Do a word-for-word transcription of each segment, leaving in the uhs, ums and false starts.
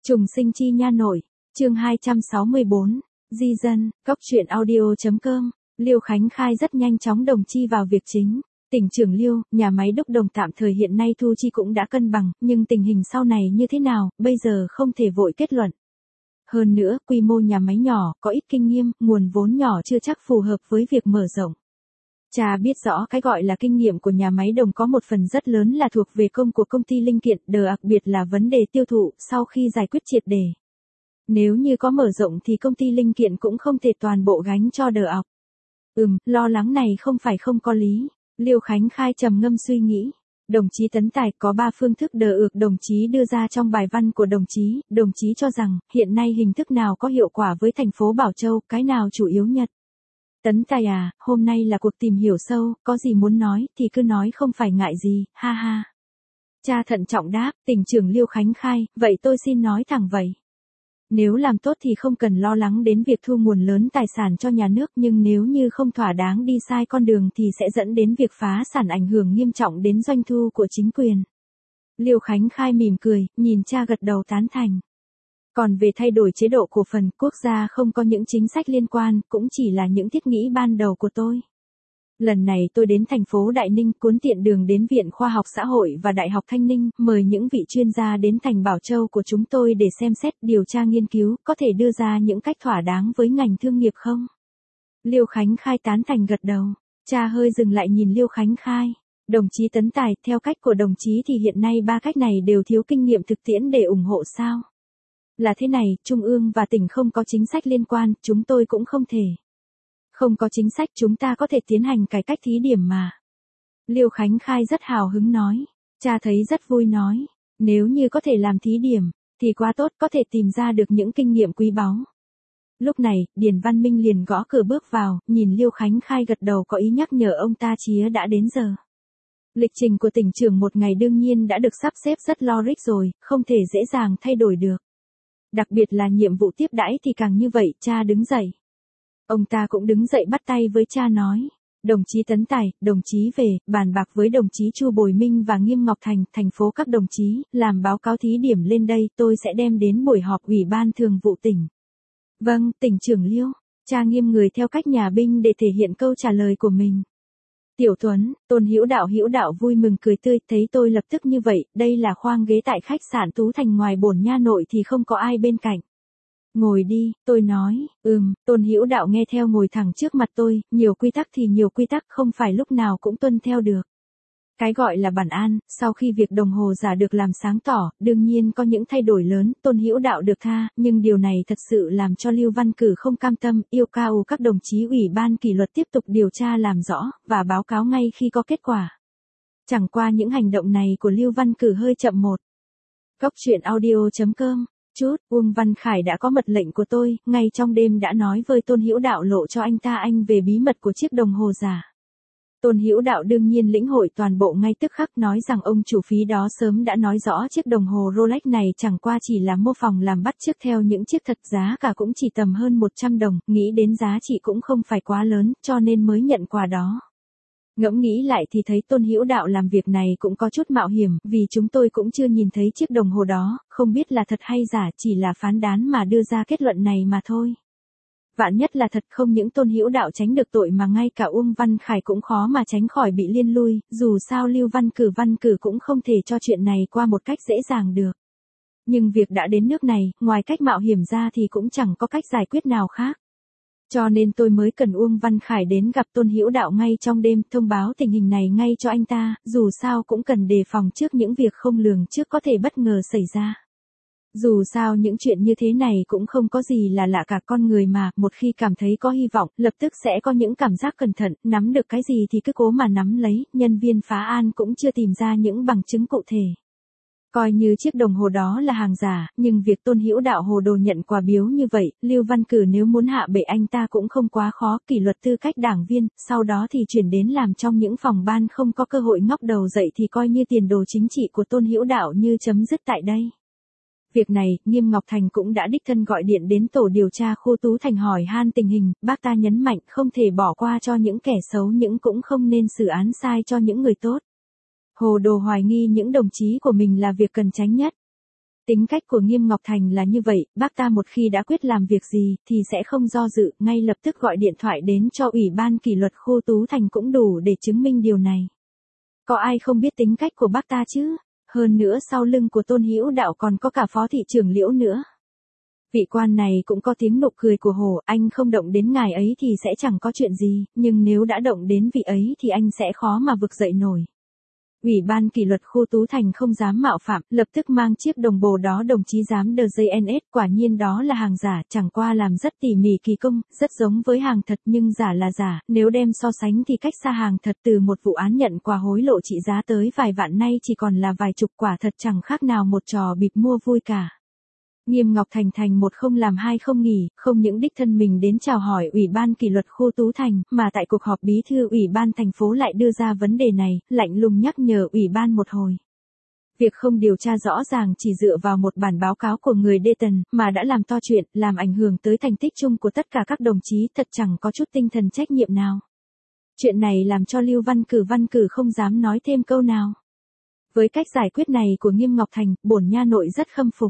Trùng sinh chi nha nội, chương hai trăm sáu mươi bốn, di dân, góc truyện audio.com, Liêu Khánh Khai rất nhanh chóng đồng chi vào việc chính. Tỉnh trưởng Liêu, nhà máy đúc đồng tạm thời hiện nay thu chi cũng đã cân bằng, nhưng tình hình sau này như thế nào, bây giờ không thể vội kết luận. Hơn nữa, quy mô nhà máy nhỏ, có ít kinh nghiệm, nguồn vốn nhỏ chưa chắc phù hợp với việc mở rộng. Cha biết rõ cái gọi là kinh nghiệm của nhà máy đồng có một phần rất lớn là thuộc về công của công ty linh kiện, đặc biệt là vấn đề tiêu thụ sau khi giải quyết triệt đề. Nếu như có mở rộng thì công ty linh kiện cũng không thể toàn bộ gánh cho đờ ọc. Ừm, lo lắng này không phải không có lý. Liêu Khánh Khai trầm ngâm suy nghĩ. Đồng chí Tấn Tài có ba phương thức đờ ược đồng chí đưa ra trong bài văn của đồng chí. Đồng chí cho rằng, hiện nay hình thức nào có hiệu quả với thành phố Bảo Châu, cái nào chủ yếu nhất. Tấn Tài à, hôm nay là cuộc tìm hiểu sâu, có gì muốn nói thì cứ nói không phải ngại gì, ha ha. Cha thận trọng đáp, tỉnh trưởng Liêu Khánh Khai, vậy tôi xin nói thẳng vậy. Nếu làm tốt thì không cần lo lắng đến việc thu nguồn lớn tài sản cho nhà nước, nhưng nếu như không thỏa đáng đi sai con đường thì sẽ dẫn đến việc phá sản, ảnh hưởng nghiêm trọng đến doanh thu của chính quyền. Liêu Khánh Khai mỉm cười, nhìn cha gật đầu tán thành. Còn về thay đổi chế độ cổ phần, quốc gia không có những chính sách liên quan, cũng chỉ là những thiết nghĩ ban đầu của tôi. Lần này tôi đến thành phố Đại Ninh, cuốn tiện đường đến Viện Khoa học Xã hội và Đại học Thanh Ninh, mời những vị chuyên gia đến thành Bảo Châu của chúng tôi để xem xét, điều tra nghiên cứu, có thể đưa ra những cách thỏa đáng với ngành thương nghiệp không? Liêu Khánh Khai tán thành gật đầu. Cha hơi dừng lại nhìn Liêu Khánh Khai. Đồng chí Tấn Tài, theo cách của đồng chí thì hiện nay ba cách này đều thiếu kinh nghiệm thực tiễn để ủng hộ sao? Là thế này, Trung ương và tỉnh không có chính sách liên quan, chúng tôi cũng không thể. Không có chính sách chúng ta có thể tiến hành cải cách thí điểm mà. Liêu Khánh Khai rất hào hứng nói. Cha thấy rất vui nói. Nếu như có thể làm thí điểm, thì quá tốt, có thể tìm ra được những kinh nghiệm quý báu. Lúc này, Điền Văn Minh liền gõ cửa bước vào, nhìn Liêu Khánh Khai gật đầu có ý nhắc nhở ông ta chía đã đến giờ. Lịch trình của tỉnh trưởng một ngày đương nhiên đã được sắp xếp rất logic rồi, không thể dễ dàng thay đổi được. Đặc biệt là nhiệm vụ tiếp đãi thì càng như vậy, cha đứng dậy. Ông ta cũng đứng dậy bắt tay với cha nói. Đồng chí Tấn Tài, đồng chí về, bàn bạc với đồng chí Chu Bồi Minh và Nghiêm Ngọc Thành, thành phố các đồng chí, làm báo cáo thí điểm lên đây, tôi sẽ đem đến buổi họp ủy ban thường vụ tỉnh. Vâng, tỉnh trưởng Liêu. Cha nghiêm người theo cách nhà binh để thể hiện câu trả lời của mình. Tiểu Tuấn, Tôn Hữu Đạo Hữu Đạo vui mừng cười tươi, thấy tôi lập tức như vậy, đây là khoang ghế tại khách sạn Tú Thành, ngoài bổn nha nội thì không có ai bên cạnh. Ngồi đi, tôi nói. Ừm, Tôn Hữu Đạo nghe theo ngồi thẳng trước mặt tôi, nhiều quy tắc thì nhiều quy tắc, không phải lúc nào cũng tuân theo được. Cái gọi là bản an, sau khi việc đồng hồ giả được làm sáng tỏ, đương nhiên có những thay đổi lớn, Tôn Hữu Đạo được tha, nhưng điều này thật sự làm cho Lưu Văn Cử không cam tâm, yêu cầu các đồng chí ủy ban kỷ luật tiếp tục điều tra làm rõ, và báo cáo ngay khi có kết quả. Chẳng qua những hành động này của Lưu Văn Cử hơi chậm một. Góc truyện audio.com. Chút, Uông Văn Khải đã có mật lệnh của tôi, ngay trong đêm đã nói với Tôn Hữu Đạo lộ cho anh ta anh về bí mật của chiếc đồng hồ giả. Tôn Hữu Đạo đương nhiên lĩnh hội toàn bộ ngay tức khắc, nói rằng ông chủ phí đó sớm đã nói rõ chiếc đồng hồ Rolex này chẳng qua chỉ là mô phỏng làm bắt chước theo những chiếc thật, giá cả cũng chỉ tầm hơn một trăm đồng, nghĩ đến giá trị cũng không phải quá lớn, cho nên mới nhận quà đó. Ngẫm nghĩ lại thì thấy Tôn Hữu Đạo làm việc này cũng có chút mạo hiểm, vì chúng tôi cũng chưa nhìn thấy chiếc đồng hồ đó, không biết là thật hay giả, chỉ là phán đoán mà đưa ra kết luận này mà thôi. Vạn nhất là thật, không những Tôn Hữu Đạo tránh được tội mà ngay cả Uông Văn Khải cũng khó mà tránh khỏi bị liên lui, dù sao Lưu Văn Cử Văn Cử cũng không thể cho chuyện này qua một cách dễ dàng được. Nhưng việc đã đến nước này, ngoài cách mạo hiểm ra thì cũng chẳng có cách giải quyết nào khác. Cho nên tôi mới cần Uông Văn Khải đến gặp Tôn Hữu Đạo ngay trong đêm, thông báo tình hình này ngay cho anh ta, dù sao cũng cần đề phòng trước những việc không lường trước có thể bất ngờ xảy ra. Dù sao những chuyện như thế này cũng không có gì là lạ cả, con người mà, một khi cảm thấy có hy vọng, lập tức sẽ có những cảm giác cẩn thận, nắm được cái gì thì cứ cố mà nắm lấy, nhân viên phá án cũng chưa tìm ra những bằng chứng cụ thể. Coi như chiếc đồng hồ đó là hàng giả, nhưng việc Tôn Hữu Đạo hồ đồ nhận quà biếu như vậy, Lưu Văn Cử nếu muốn hạ bệ anh ta cũng không quá khó, kỷ luật tư cách đảng viên, sau đó thì chuyển đến làm trong những phòng ban không có cơ hội ngóc đầu dậy thì coi như tiền đồ chính trị của Tôn Hữu Đạo như chấm dứt tại đây. Việc này, Nghiêm Ngọc Thành cũng đã đích thân gọi điện đến tổ điều tra khu Tú Thành hỏi han tình hình, bác ta nhấn mạnh không thể bỏ qua cho những kẻ xấu, nhưng cũng không nên xử án sai cho những người tốt. Hồ đồ hoài nghi những đồng chí của mình là việc cần tránh nhất. Tính cách của Nghiêm Ngọc Thành là như vậy, bác ta một khi đã quyết làm việc gì, thì sẽ không do dự, ngay lập tức gọi điện thoại đến cho Ủy ban kỷ luật khu Tú Thành cũng đủ để chứng minh điều này. Có ai không biết tính cách của bác ta chứ? Hơn nữa sau lưng của Tôn Hữu Đạo còn có cả Phó thị trưởng Liễu nữa. Vị quan này cũng có tiếng nụ cười của hổ, anh không động đến ngài ấy thì sẽ chẳng có chuyện gì, nhưng nếu đã động đến vị ấy thì anh sẽ khó mà vực dậy nổi. Ủy ban kỷ luật khu Tú Thành không dám mạo phạm, lập tức mang chiếc đồng bồ đó đồng chí giám đờ giê en ét, quả nhiên đó là hàng giả, chẳng qua làm rất tỉ mỉ kỳ công, rất giống với hàng thật nhưng giả là giả, nếu đem so sánh thì cách xa hàng thật. Từ một vụ án nhận quà hối lộ trị giá tới vài vạn nay chỉ còn là vài chục quả thật, chẳng khác nào một trò bịp mua vui cả. Nghiêm Ngọc Thành thành một không làm hai không nghỉ, không những đích thân mình đến chào hỏi Ủy ban kỷ luật khu Tú Thành, mà tại cuộc họp bí thư Ủy ban thành phố lại đưa ra vấn đề này, lạnh lùng nhắc nhở Ủy ban một hồi. Việc không điều tra rõ ràng chỉ dựa vào một bản báo cáo của người đê tần, mà đã làm to chuyện, làm ảnh hưởng tới thành tích chung của tất cả các đồng chí, thật chẳng có chút tinh thần trách nhiệm nào. Chuyện này làm cho Lưu Văn Cử Văn Cử không dám nói thêm câu nào. Với cách giải quyết này của Nghiêm Ngọc Thành, bổn nha nội rất khâm phục.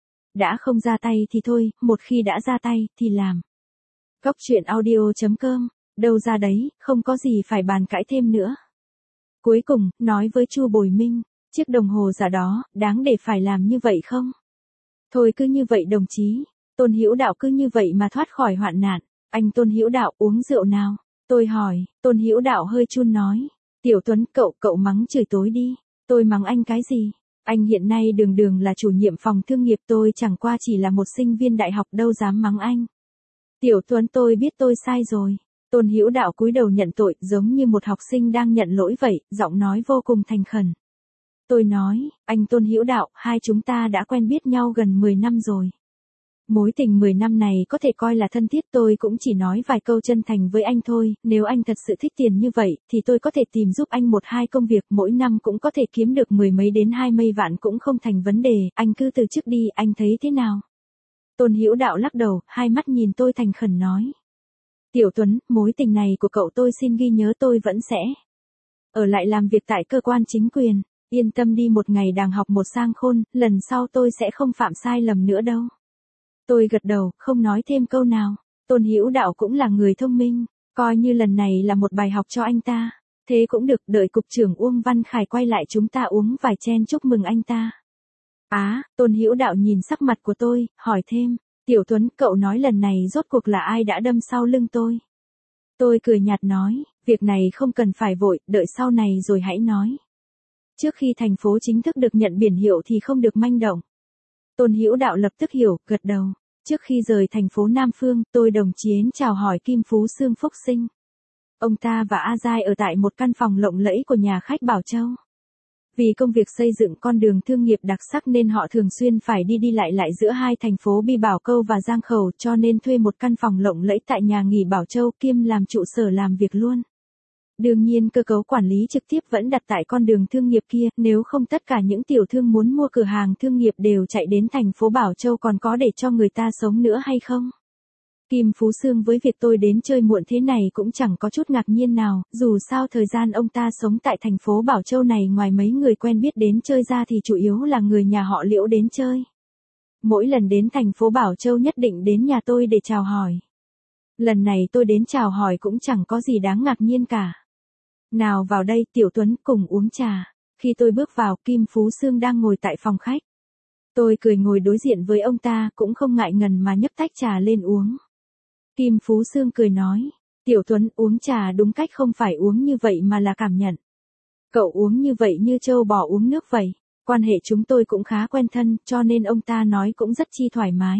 Đã không ra tay thì thôi, một khi đã ra tay, thì làm. Cóc truyện audio chấm com, đâu ra đấy, không có gì phải bàn cãi thêm nữa. Cuối cùng, nói với Chu Bồi Minh, chiếc đồng hồ giả đó, đáng để phải làm như vậy không? Thôi cứ như vậy đồng chí, Tôn Hữu Đạo cứ như vậy mà thoát khỏi hoạn nạn. Anh Tôn Hữu Đạo uống rượu nào? Tôi hỏi, Tôn Hữu Đạo hơi chun nói, Tiểu Tuấn cậu cậu mắng chửi tối đi. Tôi mắng anh cái gì? Anh hiện nay đường đường là chủ nhiệm phòng thương nghiệp, tôi chẳng qua chỉ là một sinh viên đại học, đâu dám mắng anh. Tiểu Tuấn tôi biết tôi sai rồi. Tôn Hữu Đạo cúi đầu nhận tội, giống như một học sinh đang nhận lỗi vậy, giọng nói vô cùng thành khẩn. Tôi nói, anh Tôn Hữu Đạo, hai chúng ta đã quen biết nhau gần mười năm rồi. Mối tình mười năm này có thể coi là thân thiết, tôi cũng chỉ nói vài câu chân thành với anh thôi, nếu anh thật sự thích tiền như vậy, thì tôi có thể tìm giúp anh một hai công việc, mỗi năm cũng có thể kiếm được mười mấy đến hai mươi vạn cũng không thành vấn đề, anh cứ từ chức đi, anh thấy thế nào? Tôn Hữu Đạo lắc đầu, hai mắt nhìn tôi thành khẩn nói. Tiểu Tuấn, mối tình này của cậu tôi xin ghi nhớ, tôi vẫn sẽ ở lại làm việc tại cơ quan chính quyền, yên tâm đi, một ngày đàng học một sang khôn, lần sau tôi sẽ không phạm sai lầm nữa đâu. Tôi gật đầu, không nói thêm câu nào. Tôn Hữu Đạo cũng là người thông minh, coi như lần này là một bài học cho anh ta. Thế cũng được, đợi cục trưởng Uông Văn Khải quay lại chúng ta uống vài chén chúc mừng anh ta. Á, à, Tôn Hữu Đạo nhìn sắc mặt của tôi, hỏi thêm, Tiểu Tuấn, cậu nói lần này rốt cuộc là ai đã đâm sau lưng tôi? Tôi cười nhạt nói, việc này không cần phải vội, đợi sau này rồi hãy nói. Trước khi thành phố chính thức được nhận biển hiệu thì không được manh động. Tôn Hữu Đạo lập tức hiểu, gật đầu. Trước khi rời thành phố Nam Phương, tôi đồng chiến chào hỏi Kim Phú Sương Phúc Sinh. Ông ta và A Giai ở tại một căn phòng lộng lẫy của nhà khách Bảo Châu. Vì công việc xây dựng con đường thương nghiệp đặc sắc nên họ thường xuyên phải đi đi lại lại giữa hai thành phố Bi Bảo Câu và Giang Khẩu, cho nên thuê một căn phòng lộng lẫy tại nhà nghỉ Bảo Châu kiêm làm trụ sở làm việc luôn. Đương nhiên cơ cấu quản lý trực tiếp vẫn đặt tại con đường thương nghiệp kia, nếu không tất cả những tiểu thương muốn mua cửa hàng thương nghiệp đều chạy đến thành phố Bảo Châu, còn có để cho người ta sống nữa hay không? Kim Phú Sương với việc tôi đến chơi muộn thế này cũng chẳng có chút ngạc nhiên nào, dù sao thời gian ông ta sống tại thành phố Bảo Châu này ngoài mấy người quen biết đến chơi ra thì chủ yếu là người nhà họ Liễu đến chơi. Mỗi lần đến thành phố Bảo Châu nhất định đến nhà tôi để chào hỏi. Lần này tôi đến chào hỏi cũng chẳng có gì đáng ngạc nhiên cả. Nào vào đây Tiểu Tuấn, cùng uống trà. Khi tôi bước vào, Kim Phú Sương đang ngồi tại phòng khách. Tôi cười ngồi đối diện với ông ta, cũng không ngại ngần mà nhấc tách trà lên uống. Kim Phú Sương cười nói, Tiểu Tuấn, uống trà đúng cách không phải uống như vậy mà là cảm nhận. Cậu uống như vậy như trâu bò uống nước vậy. Quan hệ chúng tôi cũng khá quen thân, cho nên ông ta nói cũng rất chi thoải mái.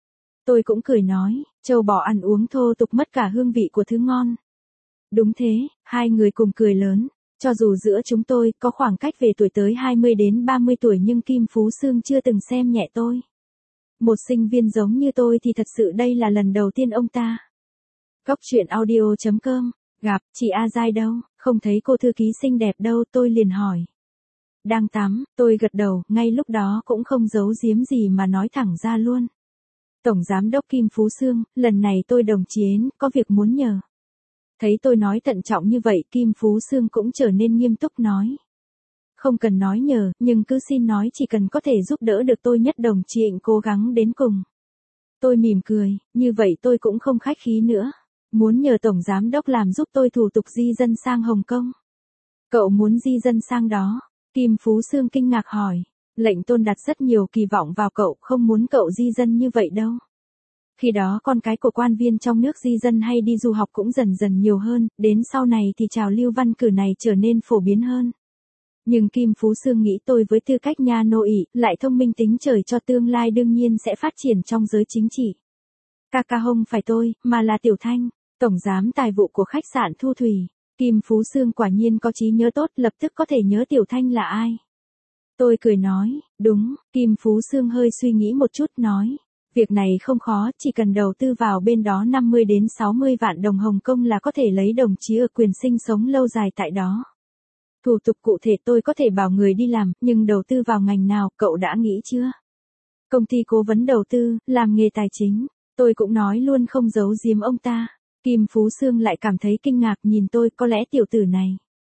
Tôi cũng cười nói, trâu bò ăn uống thô tục mất cả hương vị của thứ ngon. Đúng thế, hai người cùng cười lớn. Cho dù giữa chúng tôi có khoảng cách về tuổi tới hai mươi đến ba mươi tuổi nhưng Kim Phú Sương chưa từng xem nhẹ tôi. Một sinh viên giống như tôi thì thật sự đây là lần đầu tiên ông ta. Cóc truyện audio chấm com, gặp, chị A Giai đâu, không thấy cô thư ký xinh đẹp đâu, tôi liền hỏi. Đang tắm, tôi gật đầu, ngay lúc đó cũng không giấu giếm gì mà nói thẳng ra luôn. Tổng Giám đốc Kim Phú Sương, lần này tôi đồng chiến, có việc muốn nhờ. Thấy tôi nói thận trọng như vậy, Kim Phú Sương cũng trở nên nghiêm túc nói. Không cần nói nhờ, nhưng cứ xin nói chỉ cần có thể giúp đỡ được tôi nhất đồng chí Trịnh cố gắng đến cùng. Tôi mỉm cười, như vậy tôi cũng không khách khí nữa. Muốn nhờ Tổng Giám Đốc làm giúp tôi thủ tục di dân sang Hồng Kông. Cậu muốn di dân sang đó? Kim Phú Sương kinh ngạc hỏi. Lệnh Tôn đặt rất nhiều kỳ vọng vào cậu, không muốn cậu di dân như vậy đâu. Khi đó con cái của quan viên trong nước di dân hay đi du học cũng dần dần nhiều hơn, đến sau này thì trào lưu văn cử này trở nên phổ biến hơn. Nhưng Kim Phú Sương nghĩ tôi với tư cách nha nô ỷ, lại thông minh tính trời cho tương lai đương nhiên sẽ phát triển trong giới chính trị. Ca ca không phải tôi, mà là Tiểu Thanh, tổng giám tài vụ của khách sạn Thu Thủy. Kim Phú Sương quả nhiên có trí nhớ tốt, lập tức có thể nhớ Tiểu Thanh là ai. Tôi cười nói, đúng, Kim Phú Sương hơi suy nghĩ một chút nói. Việc này không khó, chỉ cần đầu tư vào bên đó năm mươi đến sáu mươi vạn đồng Hồng Kông là có thể lấy đồng chí ở quyền sinh sống lâu dài tại đó. Thủ tục cụ thể tôi có thể bảo người đi làm, nhưng đầu tư vào ngành nào, cậu đã nghĩ chưa? Công ty cố vấn đầu tư, làm nghề tài chính. Tôi cũng nói luôn không giấu giếm ông ta. Kim Phú Sương lại cảm thấy kinh ngạc nhìn tôi, có lẽ tiểu tử này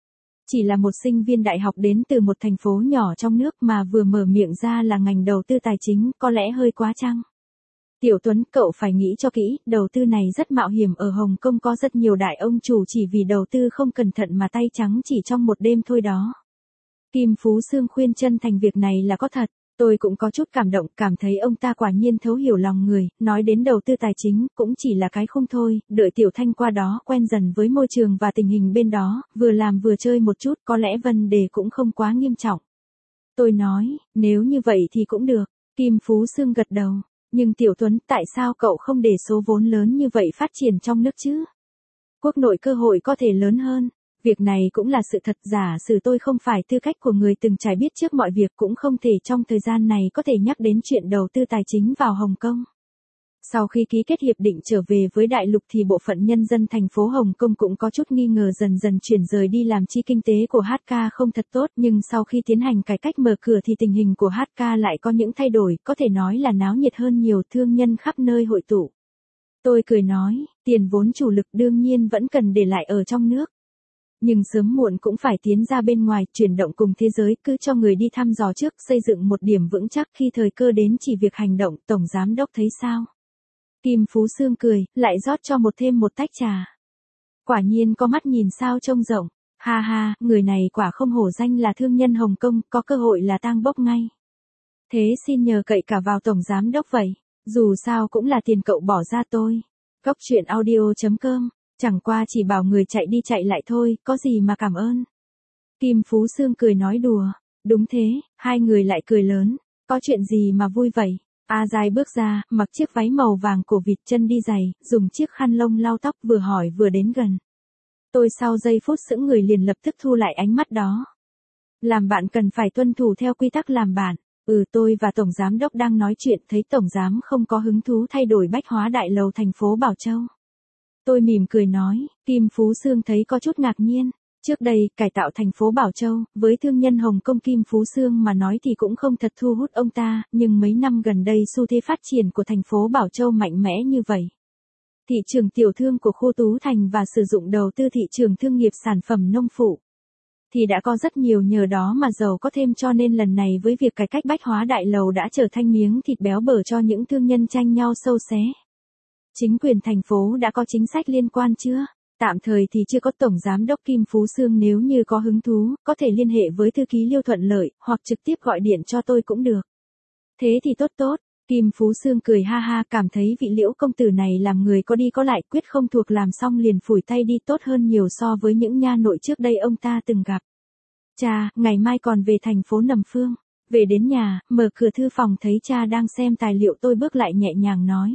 chỉ là một sinh viên đại học đến từ một thành phố nhỏ trong nước mà vừa mở miệng ra là ngành đầu tư tài chính, có lẽ hơi quá chăng? Tiểu Tuấn, cậu phải nghĩ cho kỹ, đầu tư này rất mạo hiểm, ở Hồng Kông có rất nhiều đại ông chủ chỉ vì đầu tư không cẩn thận mà tay trắng chỉ trong một đêm thôi đó. Kim Phú Sương khuyên chân thành việc này là có thật, tôi cũng có chút cảm động, cảm thấy ông ta quả nhiên thấu hiểu lòng người, nói đến đầu tư tài chính, cũng chỉ là cái khung thôi, đợi Tiểu Thanh qua đó quen dần với môi trường và tình hình bên đó, vừa làm vừa chơi một chút, có lẽ vấn đề cũng không quá nghiêm trọng. Tôi nói, nếu như vậy thì cũng được, Kim Phú Sương gật đầu. Nhưng Tiểu Tuấn, tại sao cậu không để số vốn lớn như vậy phát triển trong nước chứ? Quốc nội cơ hội có thể lớn hơn. Việc này cũng là sự thật, giả sử tôi không phải tư cách của người từng trải biết trước mọi việc, cũng không thể trong thời gian này có thể nhắc đến chuyện đầu tư tài chính vào Hồng Kông. Sau khi ký kết hiệp định trở về với đại lục thì bộ phận nhân dân thành phố Hồng Kông cũng có chút nghi ngờ, dần dần chuyển rời đi làm chi kinh tế của hát ca không thật tốt, nhưng sau khi tiến hành cải cách mở cửa thì tình hình của hát ca lại có những thay đổi, có thể nói là náo nhiệt hơn nhiều, thương nhân khắp nơi hội tụ. Tôi cười nói, tiền vốn chủ lực đương nhiên vẫn cần để lại ở trong nước. Nhưng sớm muộn cũng phải tiến ra bên ngoài, chuyển động cùng thế giới, cứ cho người đi thăm dò trước, xây dựng một điểm vững chắc, khi thời cơ đến chỉ việc hành động. Tổng Giám Đốc thấy sao? Kim Phú Sương cười, lại rót cho một thêm một tách trà. Quả nhiên có mắt nhìn sao trông rộng, ha ha, người này quả không hổ danh là thương nhân Hồng Kông, có cơ hội là tang bốc ngay. Thế xin nhờ cậy cả vào Tổng Giám Đốc vậy, dù sao cũng là tiền cậu bỏ ra tôi. Góc truyện audio chấm com, chẳng qua chỉ bảo người chạy đi chạy lại thôi, có gì mà cảm ơn. Kim Phú Sương cười nói đùa, đúng thế, hai người lại cười lớn, có chuyện gì mà vui vậy? A Giai bước ra, mặc chiếc váy màu vàng cổ vịt, chân đi giày, dùng chiếc khăn lông lau tóc, vừa hỏi vừa đến gần. Tôi sau giây phút sững người liền lập tức thu lại ánh mắt đó. Làm bạn cần phải tuân thủ theo quy tắc làm bạn. Ừ, tôi và Tổng Giám Đốc đang nói chuyện, thấy Tổng Giám không có hứng thú thay đổi bách hóa đại lầu thành phố Bảo Châu. Tôi mỉm cười nói, Kim Phú Sương thấy có chút ngạc nhiên. Trước đây, cải tạo thành phố Bảo Châu, với thương nhân Hồng Kông Kim Phú Sương mà nói thì cũng không thật thu hút ông ta, nhưng mấy năm gần đây xu thế phát triển của thành phố Bảo Châu mạnh mẽ như vậy. Thị trường tiểu thương của khu Tú Thành và sử dụng đầu tư thị trường thương nghiệp sản phẩm nông phụ thì đã có rất nhiều nhờ đó mà giàu có thêm, cho nên lần này với việc cải cách bách hóa đại lầu đã trở thành miếng thịt béo bở cho những thương nhân tranh nhau sâu xé. Chính quyền thành phố đã có chính sách liên quan chưa? Tạm thời thì chưa có. Tổng Giám Đốc Kim Phú Sương nếu như có hứng thú, có thể liên hệ với thư ký Liêu Thuận Lợi, hoặc trực tiếp gọi điện cho tôi cũng được. Thế thì tốt tốt. Kim Phú Sương cười ha ha, cảm thấy vị Liễu công tử này làm người có đi có lại, quyết không thuộc làm xong liền phủi tay đi, tốt hơn nhiều so với những nha nội trước đây ông ta từng gặp. Cha, ngày mai còn về thành phố Nầm Phương. Về đến nhà, mở cửa thư phòng thấy cha đang xem tài liệu, tôi bước lại nhẹ nhàng nói.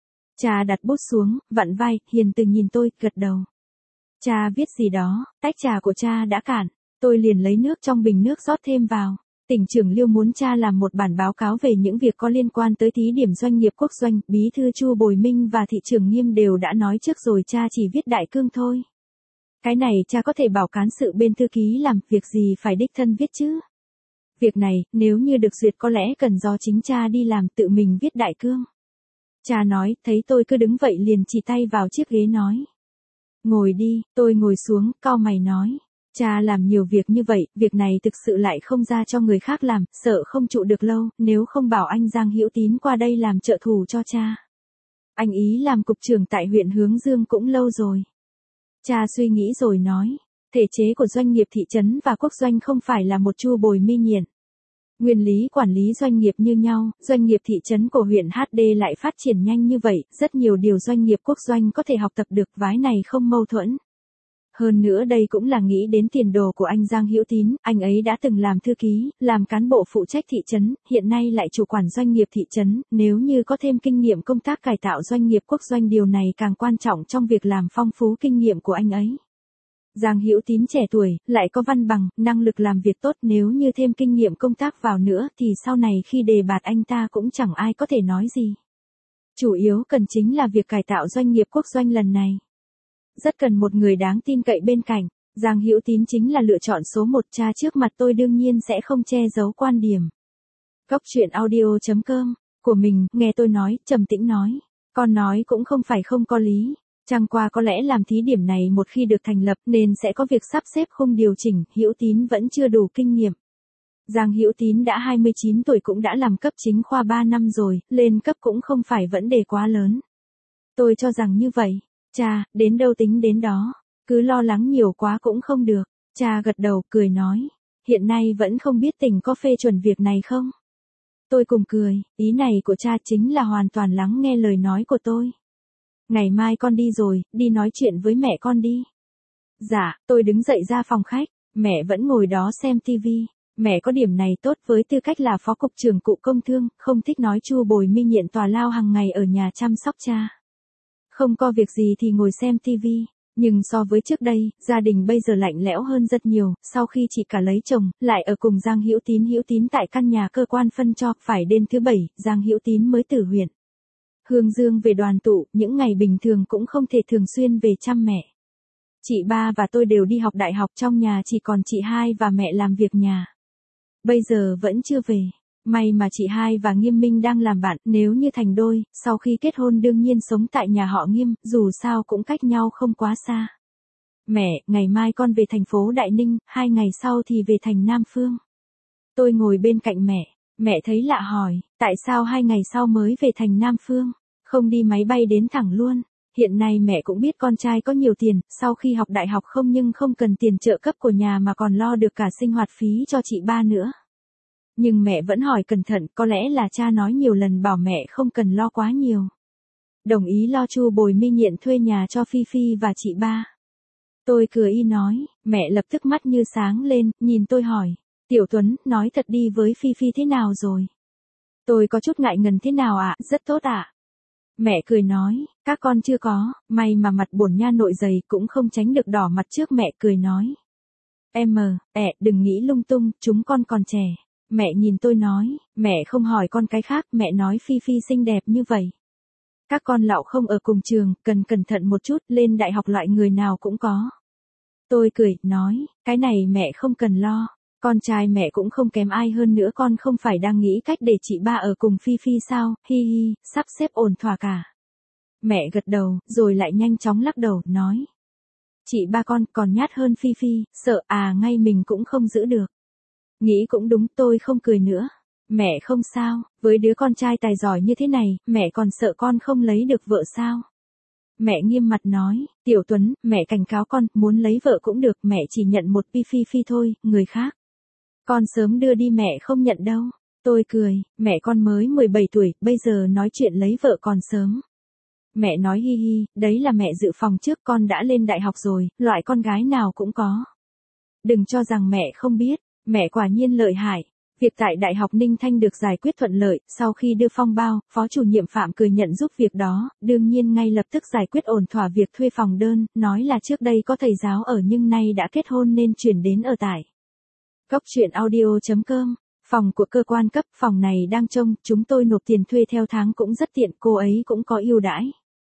Cha đặt bút xuống, vặn vai, hiền từ nhìn tôi, gật đầu. Cha viết gì đó, tách trà của cha đã cạn, tôi liền lấy nước trong bình nước rót thêm vào. Tỉnh trưởng Liêu muốn cha làm một bản báo cáo về những việc có liên quan tới thí điểm doanh nghiệp quốc doanh, bí thư Chu Bồi Minh và thị trưởng Nghiêm đều đã nói trước rồi, cha chỉ viết đại cương thôi. Cái này cha có thể bảo cán sự bên thư ký làm, việc gì phải đích thân viết chứ. Việc này, nếu như được duyệt có lẽ cần do chính cha đi làm, tự mình viết đại cương. Cha nói, thấy tôi cứ đứng vậy liền chỉ tay vào chiếc ghế nói. Ngồi đi, tôi ngồi xuống, cau mày nói. Cha làm nhiều việc như vậy, việc này thực sự lại không ra cho người khác làm, sợ không trụ được lâu, nếu không bảo anh Giang Hữu Tín qua đây làm trợ thủ cho cha. Anh ý làm cục trưởng tại huyện Hướng Dương cũng lâu rồi. Cha suy nghĩ rồi nói, thể chế của doanh nghiệp thị trấn và quốc doanh không phải là một chu bồi mi nhện. Nguyên lý quản lý doanh nghiệp như nhau, doanh nghiệp thị trấn của huyện hát đê lại phát triển nhanh như vậy, rất nhiều điều doanh nghiệp quốc doanh có thể học tập được, vái này không mâu thuẫn. Hơn nữa đây cũng là nghĩ đến tiền đồ của anh Giang Hữu Tín, anh ấy đã từng làm thư ký, làm cán bộ phụ trách thị trấn, hiện nay lại chủ quản doanh nghiệp thị trấn, nếu như có thêm kinh nghiệm công tác cải tạo doanh nghiệp quốc doanh điều này càng quan trọng trong việc làm phong phú kinh nghiệm của anh ấy. Giang Hữu Tín trẻ tuổi, lại có văn bằng, năng lực làm việc tốt, nếu như thêm kinh nghiệm công tác vào nữa thì sau này khi đề bạt anh ta cũng chẳng ai có thể nói gì. Chủ yếu cần chính là việc cải tạo doanh nghiệp quốc doanh lần này. Rất cần một người đáng tin cậy bên cạnh, Giang Hữu Tín chính là lựa chọn số một. Cha trước mặt tôi đương nhiên sẽ không che giấu quan điểm. Góc chuyện audio chấm com của mình, nghe tôi nói, trầm tĩnh nói. Con nói cũng không phải không có lý. Chẳng qua có lẽ làm thí điểm này một khi được thành lập nên sẽ có việc sắp xếp khung điều chỉnh, Hữu Tín vẫn chưa đủ kinh nghiệm. Giang Hữu Tín đã hai mươi chín tuổi cũng đã làm cấp chính khoa ba năm rồi, lên cấp cũng không phải vấn đề quá lớn. Tôi cho rằng như vậy. Cha, đến đâu tính đến đó, cứ lo lắng nhiều quá cũng không được. Cha gật đầu, cười nói, hiện nay vẫn không biết tỉnh có phê chuẩn việc này không? Tôi cùng cười, ý này của cha chính là hoàn toàn lắng nghe lời nói của tôi. Ngày mai con đi rồi, đi nói chuyện với mẹ con đi. Dạ, tôi đứng dậy ra phòng khách, mẹ vẫn ngồi đó xem tivi. Mẹ có điểm này tốt, với tư cách là phó cục trưởng cụ công thương, không thích nói chu bồi mi nhện tòa lao hàng ngày ở nhà chăm sóc cha. Không có việc gì thì ngồi xem tivi, nhưng so với trước đây, gia đình bây giờ lạnh lẽo hơn rất nhiều, sau khi chị cả lấy chồng, lại ở cùng Giang Hữu Tín. Hữu Tín tại căn nhà cơ quan phân cho, phải đến thứ bảy, Giang Hữu Tín mới từ huyện Hướng Dương về đoàn tụ, những ngày bình thường cũng không thể thường xuyên về chăm mẹ. Chị ba và tôi đều đi học đại học, trong nhà chỉ còn chị hai và mẹ làm việc nhà. Bây giờ vẫn chưa về. May mà chị hai và Nghiêm Minh đang làm bạn, nếu như thành đôi, sau khi kết hôn đương nhiên sống tại nhà họ Nghiêm, dù sao cũng cách nhau không quá xa. Mẹ, ngày mai con về thành phố Đại Ninh, hai ngày sau thì về thành Nam Phương. Tôi ngồi bên cạnh mẹ, mẹ thấy lạ hỏi, tại sao hai ngày sau mới về thành Nam Phương, không đi máy bay đến thẳng luôn. Hiện nay mẹ cũng biết con trai có nhiều tiền, sau khi học đại học không nhưng không cần tiền trợ cấp của nhà mà còn lo được cả sinh hoạt phí cho chị ba nữa. Nhưng mẹ vẫn hỏi cẩn thận, có lẽ là cha nói nhiều lần bảo mẹ không cần lo quá nhiều. Đồng ý lo chu bồi mi nhện thuê nhà cho Phi Phi và chị ba. Tôi cười y nói, mẹ lập tức mắt như sáng lên, nhìn tôi hỏi, Tiểu Tuấn, nói thật đi, với Phi Phi thế nào rồi? Tôi có chút ngại ngần, thế nào ạ? Rất tốt ạ. Mẹ cười nói, các con chưa có, may mà mặt bổn nha nội dày cũng không tránh được đỏ mặt trước. Mẹ cười nói, em mờ, ẹ, đừng nghĩ lung tung, chúng con còn trẻ. Mẹ nhìn tôi nói, mẹ không hỏi con cái khác, mẹ nói Phi Phi xinh đẹp như vậy. Các con lạo không ở cùng trường, cần cẩn thận một chút, lên đại học loại người nào cũng có. Tôi cười, nói, cái này mẹ không cần lo, con trai mẹ cũng không kém ai hơn nữa, con không phải đang nghĩ cách để chị ba ở cùng Phi Phi sao, hi hi, sắp xếp ổn thỏa cả. Mẹ gật đầu, rồi lại nhanh chóng lắc đầu, nói. Chị ba con còn nhát hơn Phi Phi, sợ à ngay mình cũng không giữ được. Nghĩ cũng đúng, tôi không cười nữa. Mẹ không sao, với đứa con trai tài giỏi như thế này, mẹ còn sợ con không lấy được vợ sao? Mẹ nghiêm mặt nói, Tiểu Tuấn, mẹ cảnh cáo con, muốn lấy vợ cũng được, mẹ chỉ nhận một Phi Phi Phi thôi, người khác. Con sớm đưa đi mẹ không nhận đâu. Tôi cười, mẹ con mới mười bảy tuổi, bây giờ nói chuyện lấy vợ còn sớm. Mẹ nói hi hi, đấy là mẹ dự phòng trước, con đã lên đại học rồi, loại con gái nào cũng có. Đừng cho rằng mẹ không biết, mẹ quả nhiên lợi hại. Việc tại Đại học Ninh Thanh được giải quyết thuận lợi, sau khi đưa phong bao, phó chủ nhiệm Phạm cười nhận giúp việc đó, đương nhiên ngay lập tức giải quyết ổn thỏa việc thuê phòng đơn, nói là trước đây có thầy giáo ở nhưng nay đã kết hôn nên chuyển đến ở tại. Góc chuyện audio chấm com, phòng của cơ quan cấp, phòng này đang trông, chúng tôi nộp tiền thuê theo tháng cũng rất tiện, cô ấy cũng có ưu đãi.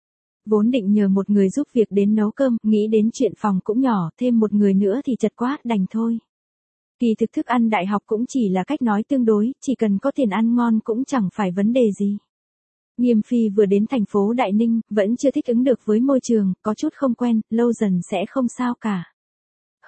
Vốn định nhờ một người giúp việc đến nấu cơm, nghĩ đến chuyện phòng cũng nhỏ, thêm một người nữa thì chật quá, đành thôi. Kỳ thực thức ăn đại học cũng chỉ là cách nói tương đối, chỉ cần có tiền ăn ngon cũng chẳng phải vấn đề gì. Nghiêm Phi vừa đến thành phố Đại Ninh, vẫn chưa thích ứng được với môi trường, có chút không quen, lâu dần sẽ không sao cả.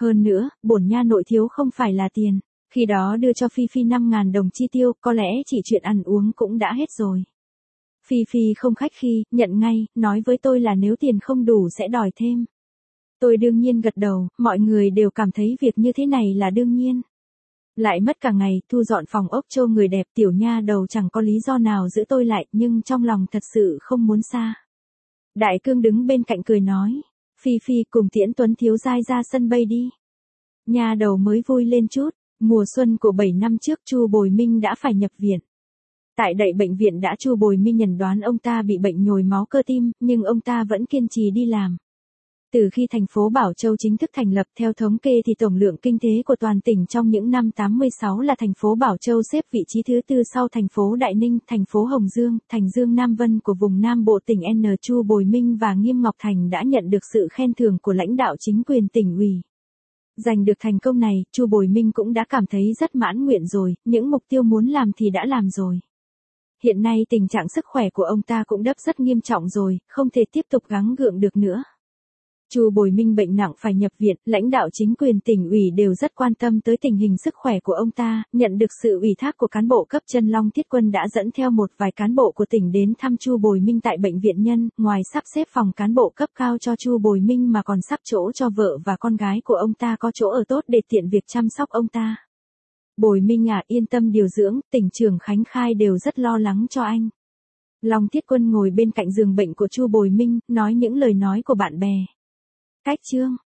Hơn nữa, bổn nha nội thiếu không phải là tiền. Khi đó đưa cho Phi Phi năm ngàn đồng chi tiêu, có lẽ chỉ chuyện ăn uống cũng đã hết rồi. Phi Phi không khách khí, nhận ngay, nói với tôi là nếu tiền không đủ sẽ đòi thêm. Tôi đương nhiên gật đầu, mọi người đều cảm thấy việc như thế này là đương nhiên. Lại mất cả ngày, thu dọn phòng ốc cho người đẹp, tiểu nha đầu chẳng có lý do nào giữ tôi lại, nhưng trong lòng thật sự không muốn xa. Đại cương đứng bên cạnh cười nói, Phi Phi cùng tiễn Tuấn thiếu giai ra sân bay đi. Nha đầu mới vui lên chút, mùa xuân của bảy năm trước Chu Bồi Minh đã phải nhập viện. Tại đậy bệnh viện đã Chu Bồi Minh nhận đoán ông ta bị bệnh nhồi máu cơ tim, nhưng ông ta vẫn kiên trì đi làm. Từ khi thành phố Bảo Châu chính thức thành lập, theo thống kê thì tổng lượng kinh tế của toàn tỉnh trong những năm tám mươi sáu là thành phố Bảo Châu xếp vị trí thứ tư sau thành phố Đại Ninh, thành phố Hồng Dương, thành Dương Nam Vân của vùng Nam Bộ tỉnh N. Chu Bồi Minh và Nghiêm Ngọc Thành đã nhận được sự khen thưởng của lãnh đạo chính quyền tỉnh ủy. Giành được thành công này, Chu Bồi Minh cũng đã cảm thấy rất mãn nguyện rồi, những mục tiêu muốn làm thì đã làm rồi. Hiện nay tình trạng sức khỏe của ông ta cũng đắp rất nghiêm trọng rồi, không thể tiếp tục gắng gượng được nữa. Chu Bồi Minh bệnh nặng phải nhập viện, lãnh đạo chính quyền tỉnh ủy đều rất quan tâm tới tình hình sức khỏe của ông ta, nhận được sự ủy thác của cán bộ cấp trên Long Thiết Quân đã dẫn theo một vài cán bộ của tỉnh đến thăm Chu Bồi Minh tại bệnh viện nhân, ngoài sắp xếp phòng cán bộ cấp cao cho Chu Bồi Minh mà còn sắp chỗ cho vợ và con gái của ông ta có chỗ ở tốt để tiện việc chăm sóc ông ta. Bồi Minh à, yên tâm điều dưỡng, tỉnh trưởng Khánh Khai đều rất lo lắng cho anh. Long Thiết Quân ngồi bên cạnh giường bệnh của Chu Bồi Minh, nói những lời nói của bạn bè. Cách chương